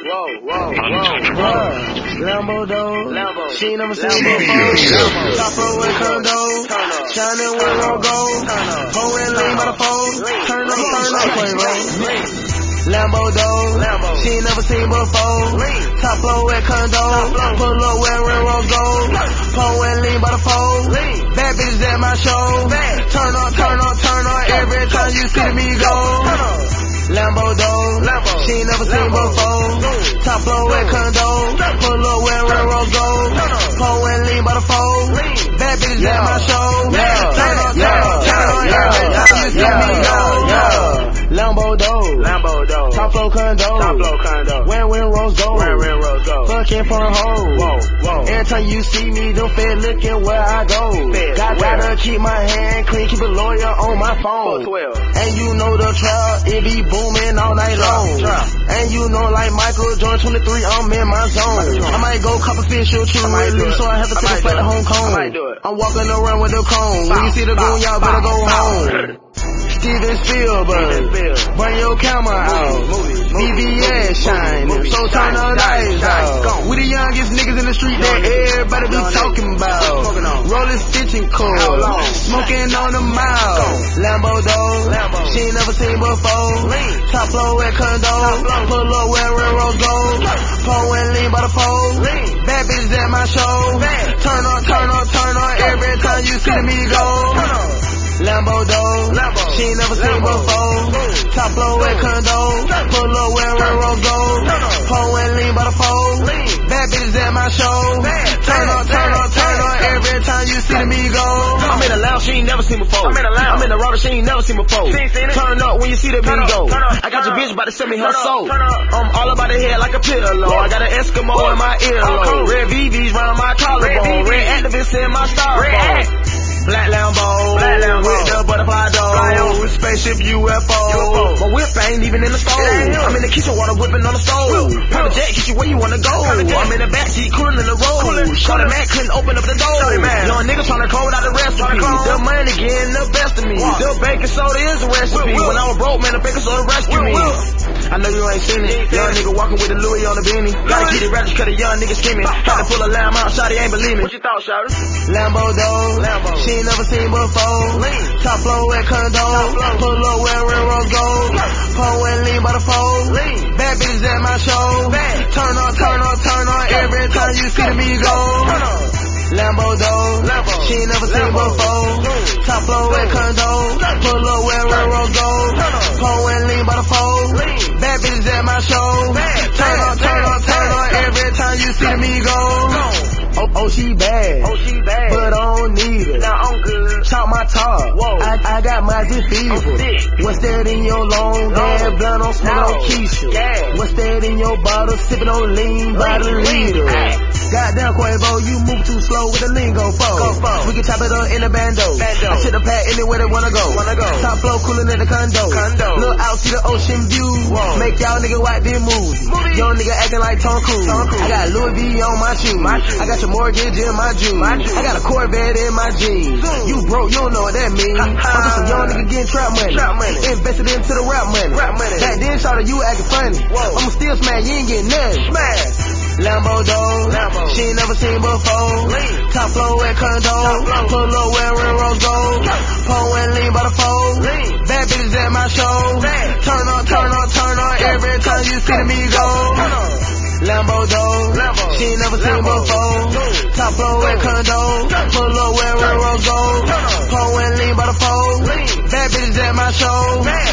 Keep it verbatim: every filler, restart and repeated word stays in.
whoa, whoa, whoa, whoa. Lambo though, Lambo. She ain't never seen before. Top floor with condo, shining with roll gold. Hoe and lean by the fold, turn up, turn up, Quavo. Lambo though, Lambo. She ain't never seen before. Top floor with condo, pull up wearing rose gold. Hoe and lean by the fold, bad bitches at my show. Turn up, turn up, turn up, every time you see me go. Lambo though, she ain't never seen before. Top floor with condo, pull up wearing rose gold. Hoe and lean by the fold, bad bitches at my show. Turn up, turn up, turn up, every time you see me go. Lambo though, Lambo though, top floor condo, top floor condo, wearing rose gold, wearing rose gold, fucking for a hoe. Whoa, whoa. Every time you see me, don't fed looking where I go. Got, gotta keep my hand clean, keep a lawyer on my phone. And you know the trap, it be booming all night long. And you know like Michael Jordan twenty-three, I'm in my zone. I might go cop a fish or two with me, so I have to take a flight to Hong Kong. I'm walking around with the cone. When you see the goon, y'all better go home. Steven Spielberg, bring your camera out. V V S shining, so turn the lights out. We the youngest niggas in the street that everybody be talking about. Rolling stitch and cord, smoking on the mouth. Lambo though, she ain't never seen before. Top floor at condo, pull up wearing rose gold. Hoe and lean by the fold, bad bitches at my show. Turn up, turn up, turn up, every time you see me go. Lambo though, she ain't never seen before. Top floor at condo, pull up wearing rose gold. Hoe and lean by the fold, bad bitches at my show. Turn up, turn up, turn up, every time you see me go. I'm in a lounge she ain't never seen before. I'm in a lounge, I'm in a router she ain't never seen before. Turn up when you see the me go. I got your bitch about to send me her soul. I'm all about the head like a pillow. I got an Eskimo in my earlobe. Red V Vs round my collarbone. Red activists in my styrofoam. Black Lambo, Black Lambo, with the butterfly door, spaceship U F O. My whip ain't even in the stove. I'm in the kitchen, water whipping on the stove. Private jet, get you where you wanna go. I'm in the backseat, cooling in the road. Shorty Mac couldn't open up the door. Young nigga tryna code out the recipe. The money getting the best of me. The baking soda is the recipe. When I was broke, man, the baking soda rescued me. I know you ain't seen it. Young nigga walking with a Louis on the beanie. Gotta get it ratchet, cause the young nigga skimming. Had to pull a lamb out, shawty ain't believe me. What you thought, shawty? Lambo though, Lambo. She ain't never seen before. Top floor at condo, pull up wearing rose gold. Hoe and lean by the fold, bad bitches at my show. Turn up, turn up, turn up, every time you see me go. Lambo though, she ain't never seen before. Top floor at condo, pull up wearing rose gold. Hoe and lean by the fold, bad bitches at my show. Turn up, turn up, turn up, every time you see me go. Oh, oh, she bad, oh, she bad, but I don't need her. Nah, I'm good. Chop my top, whoa. I, I got my fever. What's that in your long bag? Blunt on smoking on Keisha. Yeah. What's that in your bottle? Sipping on lean by the liter. Goddamn Quavo, you move too slow with the lingo phone. We can chop it up in the bando. bando. I sit the pad anywhere they wanna go. Wanna go. Top floor coolin' in the condo. condo. Look out, see the ocean view. Whoa. Make y'all nigga white them movies. Movie. Young nigga acting like Tom Cruise. Tom Cruise. I got Louis V on my shoes. my shoes. I got your mortgage in my juice. My I got a Corvette in my jeans. Zoom. You broke, you don't know what that means. I'm just some young nigga getting trap money. Trap money. Invested into the rap money. Rap money. Back then, shawty, you acting funny. Whoa. I'ma still smash, you ain't getting nothing. Smash. Lambo though, Lambo. She ain't never seen before. Lean. Top floor at condo, pull up wearing rose gold. Hoe and lean by the fold, lean. Bad bitches at my show. Bad. Turn up, turn up, turn up, every time you see me go. Lambo though, Lambo. She ain't never seen Lambo. Before. Top floor at condo, pull up wearing rose gold. Hoe and lean by the fold, lean. Bad bitches at my show. Bad.